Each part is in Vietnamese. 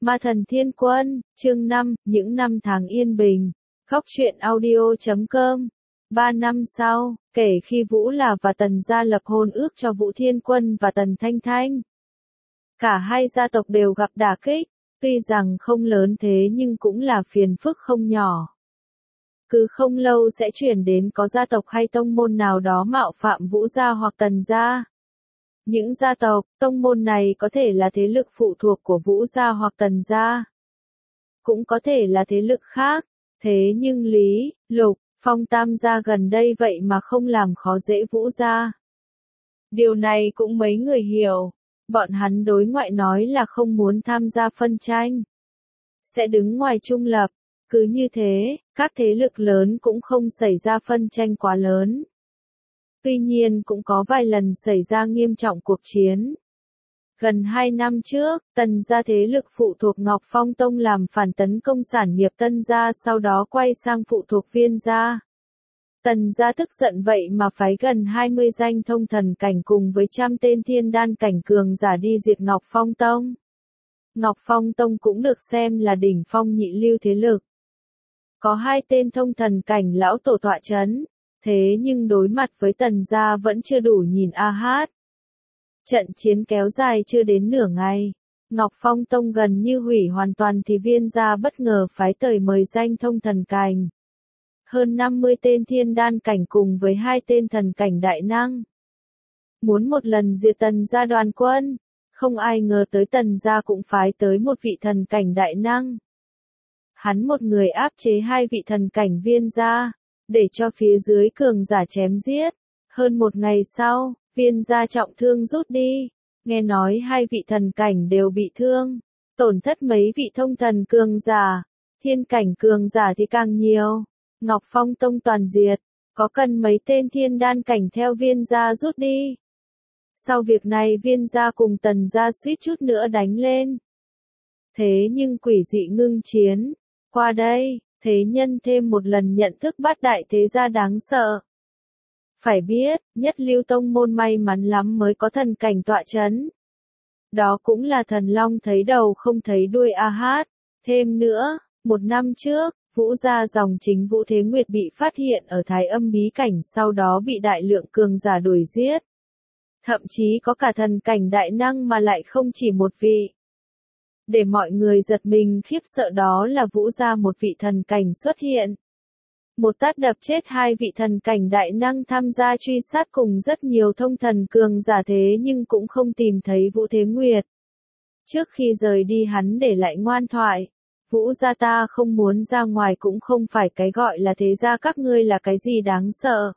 Ma Thần Thiên Quân, chương 5, những năm tháng yên bình. Góc truyện audio.com. 3 năm sau, kể khi Vũ Là và Tần gia lập hôn ước cho Vũ Thiên Quân và Tần Thanh Thanh. Cả hai gia tộc đều gặp đả kích, tuy rằng không lớn thế nhưng cũng là phiền phức không nhỏ. Cứ không lâu sẽ chuyển đến có gia tộc hay tông môn nào đó mạo phạm Vũ gia hoặc Tần gia. Những gia tộc, tông môn này có thể là thế lực phụ thuộc của Vũ gia hoặc Tần gia. Cũng có thể là thế lực khác, thế nhưng Lý, Lục, Phong tam gia gần đây vậy mà không làm khó dễ Vũ gia. Điều này cũng mấy người hiểu, bọn hắn đối ngoại nói là không muốn tham gia phân tranh. Sẽ đứng ngoài trung lập, cứ như thế, các thế lực lớn cũng không xảy ra phân tranh quá lớn. Tuy nhiên cũng có vài lần xảy ra nghiêm trọng cuộc chiến. Gần 2 năm trước, Tần gia thế lực phụ thuộc Ngọc Phong Tông làm phản tấn công sản nghiệp Tân gia, sau đó quay sang phụ thuộc Viên gia. Tần gia tức giận vậy mà phái gần 20 danh thông thần cảnh cùng với trăm tên thiên đan cảnh cường giả đi diệt Ngọc Phong Tông. Ngọc Phong Tông cũng được xem là đỉnh phong nhị lưu thế lực. Có 2 tên thông thần cảnh lão tổ tọa chấn. Thế nhưng đối mặt với Tần gia vẫn chưa đủ nhìn a hát. Trận chiến kéo dài chưa đến nửa ngày, Ngọc Phong Tông gần như hủy hoàn toàn thì Viên gia bất ngờ phái tới mời danh thông thần cảnh. Hơn 50 tên thiên đan cảnh cùng với 2 tên thần cảnh đại năng. Muốn một lần diệt Tần gia đoàn quân, không ai ngờ tới Tần gia cũng phái tới một vị thần cảnh đại năng. Hắn một người áp chế 2 vị thần cảnh Viên gia, để cho phía dưới cường giả chém giết. Hơn một ngày sau, Viên gia trọng thương rút đi. Nghe nói 2 vị thần cảnh đều bị thương, tổn thất mấy vị thông thần cường giả, thiên cảnh cường giả thì càng nhiều. Ngọc Phong Tông toàn diệt, có cần mấy tên thiên đan cảnh theo Viên gia rút đi. Sau việc này Viên gia cùng Tần gia suýt chút nữa đánh lên. Thế nhưng quỷ dị ngưng chiến, qua đây, thế nhân thêm một lần nhận thức bát đại thế gia đáng sợ. Phải biết, nhất lưu tông môn may mắn lắm mới có thần cảnh tọa chấn. Đó cũng là thần long thấy đầu không thấy đuôi a hát. Thêm nữa, 1 năm trước, Vũ gia dòng chính Vũ Thế Nguyệt bị phát hiện ở Thái Âm bí cảnh, sau đó bị đại lượng cường giả đuổi giết. Thậm chí có cả thần cảnh đại năng mà lại không chỉ một vị. Để mọi người giật mình khiếp sợ đó là Vũ gia một vị thần cảnh xuất hiện. Một tát đập chết 2 vị thần cảnh đại năng tham gia truy sát cùng rất nhiều thông thần cường giả, thế nhưng cũng không tìm thấy Vũ Thế Nguyệt. Trước khi rời đi hắn để lại ngoan thoại. Vũ gia ta không muốn ra ngoài cũng không phải cái gọi là thế gia các ngươi là cái gì đáng sợ.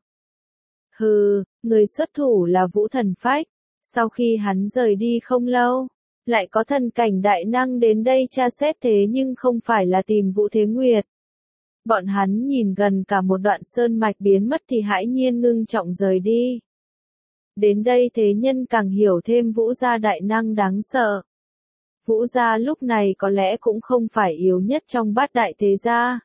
Hừ, người xuất thủ là Vũ Thần Phách. Sau khi hắn rời đi không lâu, lại có thần cảnh đại năng đến đây tra xét, thế nhưng không phải là tìm Vũ Thế Nguyệt. Bọn hắn nhìn gần cả một đoạn sơn mạch biến mất thì hãi nhiên ngưng trọng rời đi. Đến đây thế nhân càng hiểu thêm Vũ gia đại năng đáng sợ. Vũ gia lúc này có lẽ cũng không phải yếu nhất trong bát đại thế gia.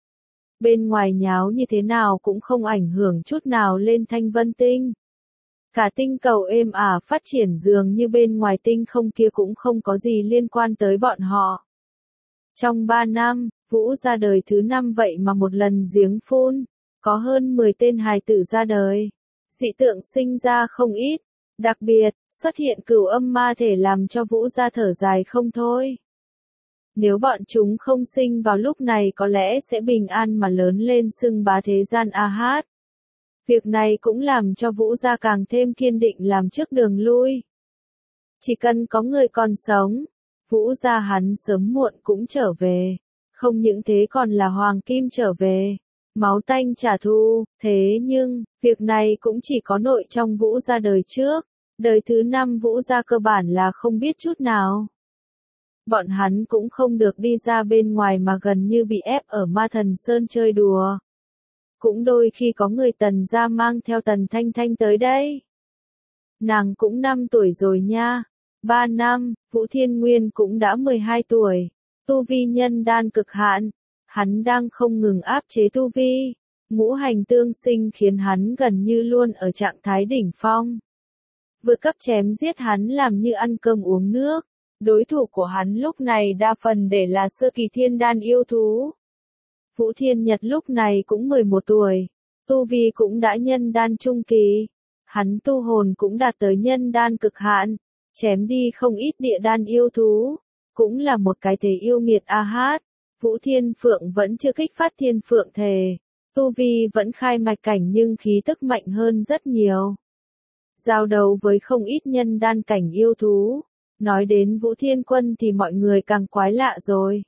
Bên ngoài nháo như thế nào cũng không ảnh hưởng chút nào lên Thanh Vân Tinh. Cả tinh cầu êm ả phát triển dường như bên ngoài tinh không kia cũng không có gì liên quan tới bọn họ. Trong 3 năm, Vũ ra đời thứ 5 vậy mà một lần giếng phun, có hơn 10 tên hài tử ra đời. Dị tượng sinh ra không ít, đặc biệt, xuất hiện cửu âm ma thể làm cho Vũ ra thở dài không thôi. Nếu bọn chúng không sinh vào lúc này có lẽ sẽ bình an mà lớn lên xưng bá thế gian a hát. Việc này cũng làm cho Vũ gia càng thêm kiên định làm trước đường lui. Chỉ cần có người còn sống, Vũ gia hắn sớm muộn cũng trở về. Không những thế còn là hoàng kim trở về, máu tanh trả thù. Thế nhưng, việc này cũng chỉ có nội trong Vũ gia đời trước. Đời thứ 5 Vũ gia cơ bản là không biết chút nào. Bọn hắn cũng không được đi ra bên ngoài mà gần như bị ép ở Ma Thần Sơn chơi đùa. Cũng đôi khi có người Tần gia mang theo Tần Thanh Thanh tới đây. Nàng cũng 5 tuổi rồi nha. 3 năm, Vũ Thiên Nguyên cũng đã 12 tuổi. Tu vi nhân đan cực hạn. Hắn đang không ngừng áp chế tu vi. Ngũ hành tương sinh khiến hắn gần như luôn ở trạng thái đỉnh phong. Vượt cấp chém giết hắn làm như ăn cơm uống nước. Đối thủ của hắn lúc này đa phần để là sơ kỳ thiên đan yêu thú. Vũ Thiên Nhật lúc này cũng 11 tuổi, tu vi cũng đã nhân đan trung kỳ. Hắn tu hồn cũng đạt tới nhân đan cực hạn, chém đi không ít địa đan yêu thú, cũng là một cái thế yêu nghiệt a hát. Vũ Thiên Phượng vẫn chưa kích phát thiên phượng thể, tu vi vẫn khai mạch cảnh nhưng khí tức mạnh hơn rất nhiều. Giao đấu với không ít nhân đan cảnh yêu thú, nói đến Vũ Thiên Quân thì mọi người càng quái lạ rồi.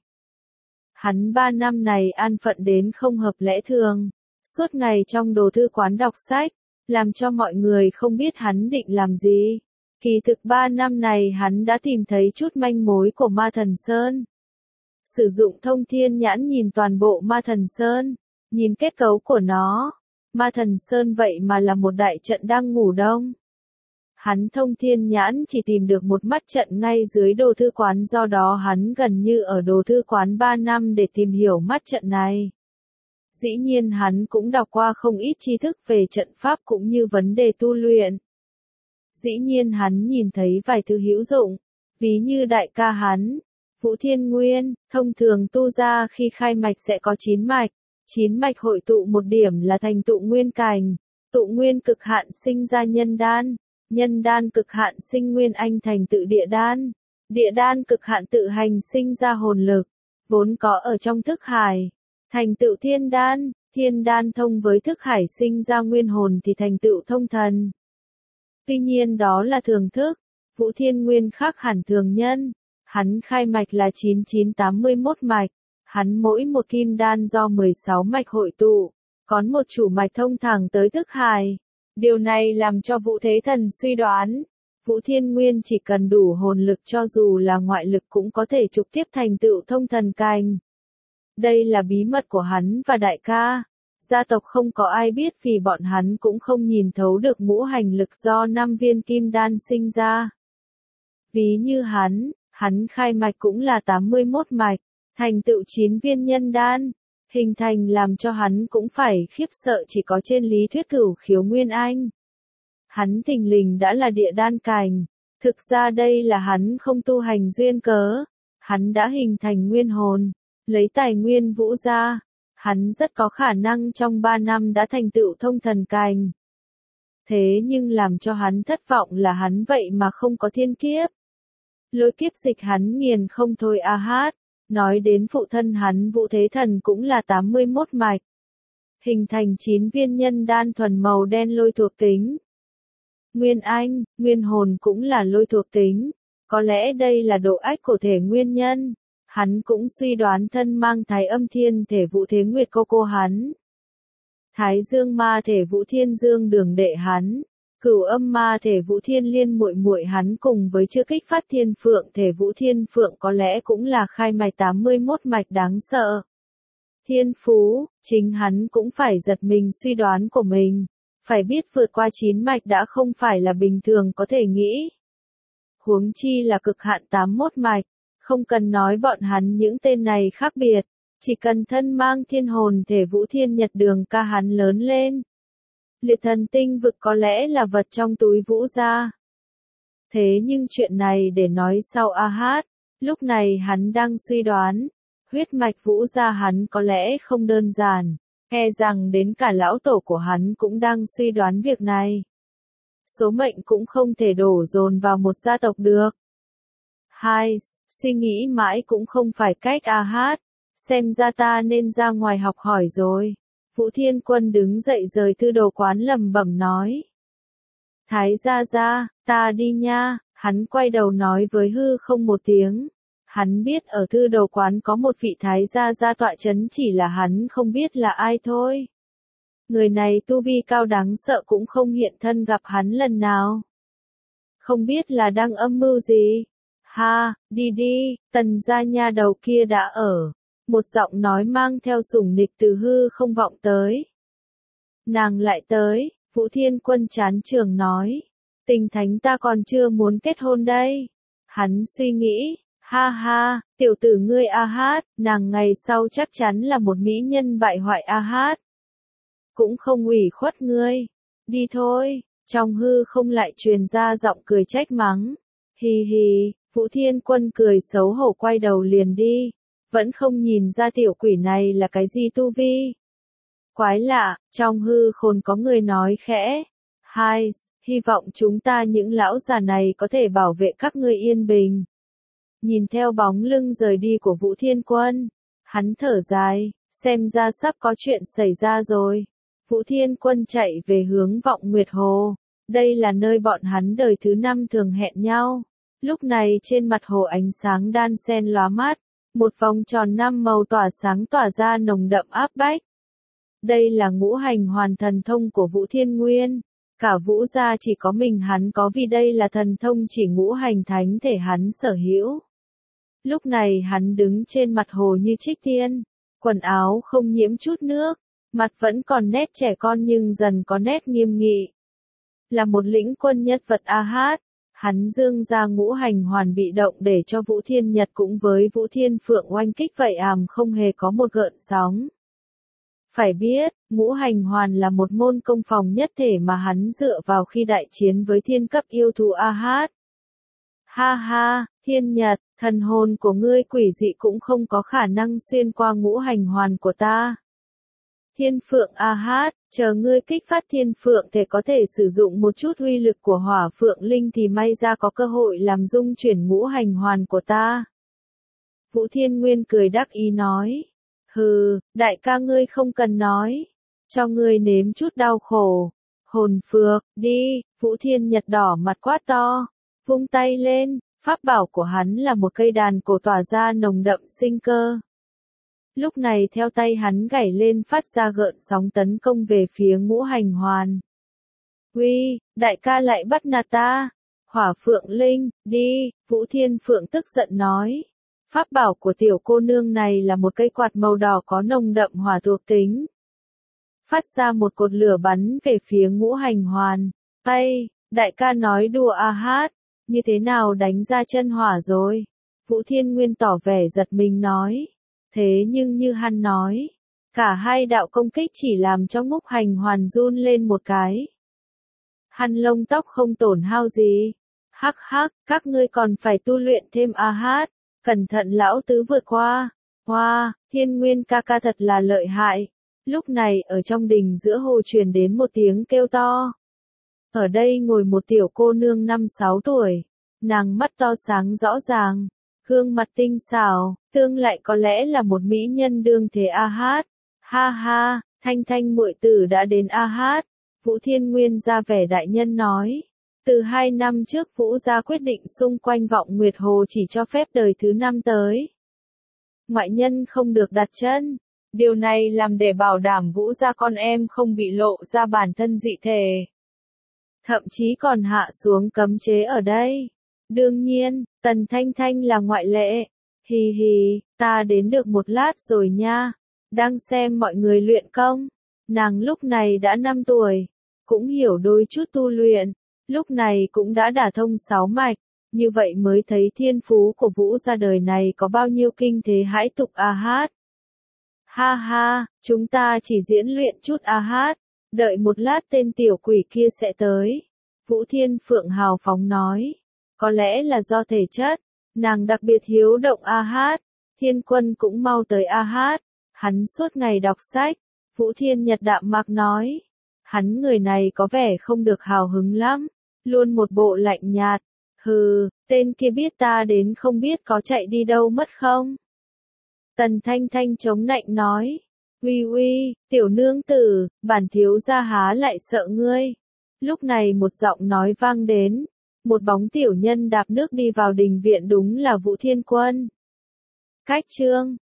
Hắn 3 năm này an phận đến không hợp lẽ thường, suốt ngày trong đồ thư quán đọc sách, làm cho mọi người không biết hắn định làm gì. Kỳ thực 3 năm này hắn đã tìm thấy chút manh mối của Ma Thần Sơn. Sử dụng thông thiên nhãn nhìn toàn bộ Ma Thần Sơn, nhìn kết cấu của nó. Ma Thần Sơn vậy mà là một đại trận đang ngủ đông. Hắn thông thiên nhãn chỉ tìm được một mắt trận ngay dưới đồ thư quán, do đó hắn gần như ở đồ thư quán 3 năm để tìm hiểu mắt trận này. Dĩ nhiên hắn cũng đọc qua không ít tri thức về trận pháp cũng như vấn đề tu luyện. Dĩ nhiên hắn nhìn thấy vài thứ hữu dụng, ví như đại ca hắn, Vũ Thiên Nguyên, thông thường tu ra khi khai mạch sẽ có 9 mạch, 9 mạch hội tụ một điểm là thành tụ nguyên cảnh, tụ nguyên cực hạn sinh ra nhân đan, nhân đan cực hạn sinh nguyên anh thành tự địa đan cực hạn tự hành sinh ra hồn lực, vốn có ở trong thức hải, thành tựu thiên đan thông với thức hải sinh ra nguyên hồn thì thành tựu thông thần. Tuy nhiên đó là thường thức, Vũ Thiên Nguyên khác hẳn thường nhân, hắn khai mạch là 9981 mạch, hắn mỗi một kim đan do 16 mạch hội tụ, có một chủ mạch thông thẳng tới thức hải. Điều này làm cho Vũ Thế Thần suy đoán, Vũ Thiên Nguyên chỉ cần đủ hồn lực cho dù là ngoại lực cũng có thể trực tiếp thành tựu thông thần cảnh. Đây là bí mật của hắn và đại ca. Gia tộc không có ai biết vì bọn hắn cũng không nhìn thấu được ngũ hành lực do 5 viên kim đan sinh ra. Ví như hắn khai mạch cũng là 81 mạch, thành tựu 9 viên nhân đan, hình thành làm cho hắn cũng phải khiếp sợ chỉ có trên lý thuyết cửu khiếu nguyên anh. Hắn thình lình đã là địa đan cảnh, thực ra đây là hắn không tu hành duyên cớ, hắn đã hình thành nguyên hồn, lấy tài nguyên vũ ra. Hắn rất có khả năng trong 3 năm đã thành tựu thông thần cảnh. Thế nhưng làm cho hắn thất vọng là hắn vậy mà không có thiên kiếp. Lôi kiếp dịch hắn nghiền không thôi a hát. Nói đến phụ thân hắn Vũ Thế Thần cũng là 81 mạch. Hình thành 9 viên nhân đan thuần màu đen lôi thuộc tính. Nguyên anh, nguyên hồn cũng là lôi thuộc tính. Có lẽ đây là độ ách của thể nguyên nhân. Hắn cũng suy đoán thân mang Thái Âm Thiên thể Vũ Thế Nguyệt cô hắn. Thái Dương ma thể Vũ Thiên Dương đường đệ hắn. Cửu âm ma thể Vũ Thiên Liên muội hắn cùng với chưa kích phát Thiên Phượng thể Vũ Thiên Phượng có lẽ cũng là khai mạch 81 mạch đáng sợ. Thiên phú, chính hắn cũng phải giật mình suy đoán của mình. Phải biết vượt qua 9 mạch đã không phải là bình thường có thể nghĩ. Huống chi là cực hạn 81 mạch. Không cần nói bọn hắn những tên này khác biệt, chỉ cần thân mang thiên hồn thể Vũ Thiên Nhật đường ca hắn lớn lên. Liệt thần tinh vực có lẽ là vật trong túi Vũ gia. Thế nhưng chuyện này để nói sau a hát, lúc này hắn đang suy đoán, huyết mạch Vũ gia hắn có lẽ không đơn giản, e rằng đến cả lão tổ của hắn cũng đang suy đoán việc này. Số mệnh cũng không thể đổ dồn vào một gia tộc được. Suy nghĩ mãi cũng không phải cách a hát, xem ra ta nên ra ngoài học hỏi rồi. Vũ Thiên Quân đứng dậy rời thư đồ quán lẩm bẩm nói. Thái gia, ta đi nha, hắn quay đầu nói với hư không một tiếng. Hắn biết ở thư đồ quán có một vị thái gia tọa chấn, chỉ là hắn không biết là ai thôi. Người này tu vi cao đáng sợ cũng không hiện thân gặp hắn lần nào. Không biết là đang âm mưu gì. Đi, Tần gia nha đầu kia đã ở. Một giọng nói mang theo sủng nịch từ hư không vọng tới. Nàng lại tới, Vũ Thiên Quân chán trường nói. Tình thánh ta còn chưa muốn kết hôn đây. Hắn suy nghĩ, tiểu tử ngươi a hát, nàng ngày sau chắc chắn là một mỹ nhân bại hoại a hát. Cũng không ủy khuất ngươi. Đi thôi, trong hư không lại truyền ra giọng cười trách mắng. Hì, Vũ Thiên Quân cười xấu hổ quay đầu liền đi, vẫn không nhìn ra tiểu quỷ này là cái gì tu vi. Quái lạ, trong hư khôn có người nói khẽ, hai, hy vọng chúng ta những lão già này có thể bảo vệ các ngươi yên bình. Nhìn theo bóng lưng rời đi của Vũ Thiên Quân, hắn thở dài, xem ra sắp có chuyện xảy ra rồi. Vũ Thiên Quân chạy về hướng Vọng Nguyệt Hồ, đây là nơi bọn hắn đời thứ 5 thường hẹn nhau. Lúc này trên mặt hồ ánh sáng đan xen lóa mắt, một vòng tròn 5 màu tỏa sáng tỏa ra nồng đậm áp bách. Đây là ngũ hành hoàn thần thông của Vũ Thiên Nguyên, cả Vũ gia chỉ có mình hắn có vì đây là thần thông chỉ ngũ hành thánh thể hắn sở hữu. Lúc này hắn đứng trên mặt hồ như trích tiên, quần áo không nhiễm chút nước, mặt vẫn còn nét trẻ con nhưng dần có nét nghiêm nghị. Là một lĩnh quân nhất vật A Hát, hắn dương ra ngũ hành hoàn bị động để cho Vũ Thiên Nhật cũng với Vũ Thiên Phượng oanh kích vậy không hề có một gợn sóng. Phải biết, ngũ hành hoàn là một môn công phòng nhất thể mà hắn dựa vào khi đại chiến với thiên cấp yêu thú A Hát. Ha ha, Thiên Nhật, thần hồn của ngươi quỷ dị cũng không có khả năng xuyên qua ngũ hành hoàn của ta. Thiên Phượng A Hát, chờ ngươi kích phát Thiên Phượng thể có thể sử dụng một chút uy lực của Hỏa Phượng Linh thì may ra có cơ hội làm dung chuyển ngũ hành hoàn của ta. Vũ Thiên Nguyên cười đắc ý nói. Hừ, đại ca ngươi không cần nói. Cho ngươi nếm chút đau khổ. Hồn phược, đi, Vũ Thiên Nhật đỏ mặt quát to. Vung tay lên, pháp bảo của hắn là một cây đàn cổ tỏa ra nồng đậm sinh cơ. Lúc này theo tay hắn gảy lên phát ra gợn sóng tấn công về phía ngũ hành hoàn. Uy, đại ca lại bắt nạt ta. Hỏa Phượng Linh, đi, Vũ Thiên Phượng tức giận nói. Pháp bảo của tiểu cô nương này là một cây quạt màu đỏ có nồng đậm hỏa thuộc tính. Phát ra một cột lửa bắn về phía ngũ hành hoàn. Ây, đại ca nói đùa A Hát, như thế nào đánh ra chân hỏa rồi? Vũ Thiên Nguyên tỏ vẻ giật mình nói. Thế nhưng như hắn nói, cả hai đạo công kích chỉ làm cho ngũ hành hoàn run lên một cái. Hắn lông tóc không tổn hao gì. Hắc hắc, các ngươi còn phải tu luyện thêm A Hát. Cẩn thận lão tứ vượt qua. Hoa, Thiên Nguyên ca ca thật là lợi hại. Lúc này ở trong đình giữa hồ truyền đến một tiếng kêu to. Ở đây ngồi một tiểu cô nương 5-6 tuổi. Nàng mắt to sáng rõ ràng. Gương mặt tinh xảo, tương lại có lẽ là một mỹ nhân đương thế A Hát. Ha ha, Thanh Thanh muội tử đã đến A Hát. Vũ Thiên Nguyên ra vẻ đại nhân nói. Từ 2 năm trước Vũ gia quyết định xung quanh Vọng Nguyệt Hồ chỉ cho phép đời thứ 5 tới. Ngoại nhân không được đặt chân. Điều này làm để bảo đảm Vũ gia con em không bị lộ ra bản thân dị thể. Thậm chí còn hạ xuống cấm chế ở đây. Đương nhiên, Tần Thanh Thanh là ngoại lệ. Hì hì, ta đến được một lát rồi nha. Đang xem mọi người luyện công. Nàng lúc này đã 5 tuổi. Cũng hiểu đôi chút tu luyện. Lúc này cũng đã đả thông 6 mạch. Như vậy mới thấy thiên phú của Vũ gia đời này có bao nhiêu kinh thế hãi tục A Hát. Ha ha, chúng ta chỉ diễn luyện chút A Hát. Đợi một lát tên tiểu quỷ kia sẽ tới. Vũ Thiên Phượng hào phóng nói. Có lẽ là do thể chất, nàng đặc biệt hiếu động A Hát. Thiên Quân cũng mau tới A Hát. Hắn suốt ngày đọc sách. Vũ Thiên Nhật đạm mạc nói. Hắn người này có vẻ không được hào hứng lắm. Luôn một bộ lạnh nhạt. Hừ, tên kia biết ta đến không biết có chạy đi đâu mất không? Tần Thanh Thanh chống nạnh nói. Uy uy, tiểu nương tử, bản thiếu gia há lại sợ ngươi. Lúc này một giọng nói vang đến. Một bóng tiểu nhân đạp nước đi vào đình viện đúng là Vũ Thiên Quân. Cách chương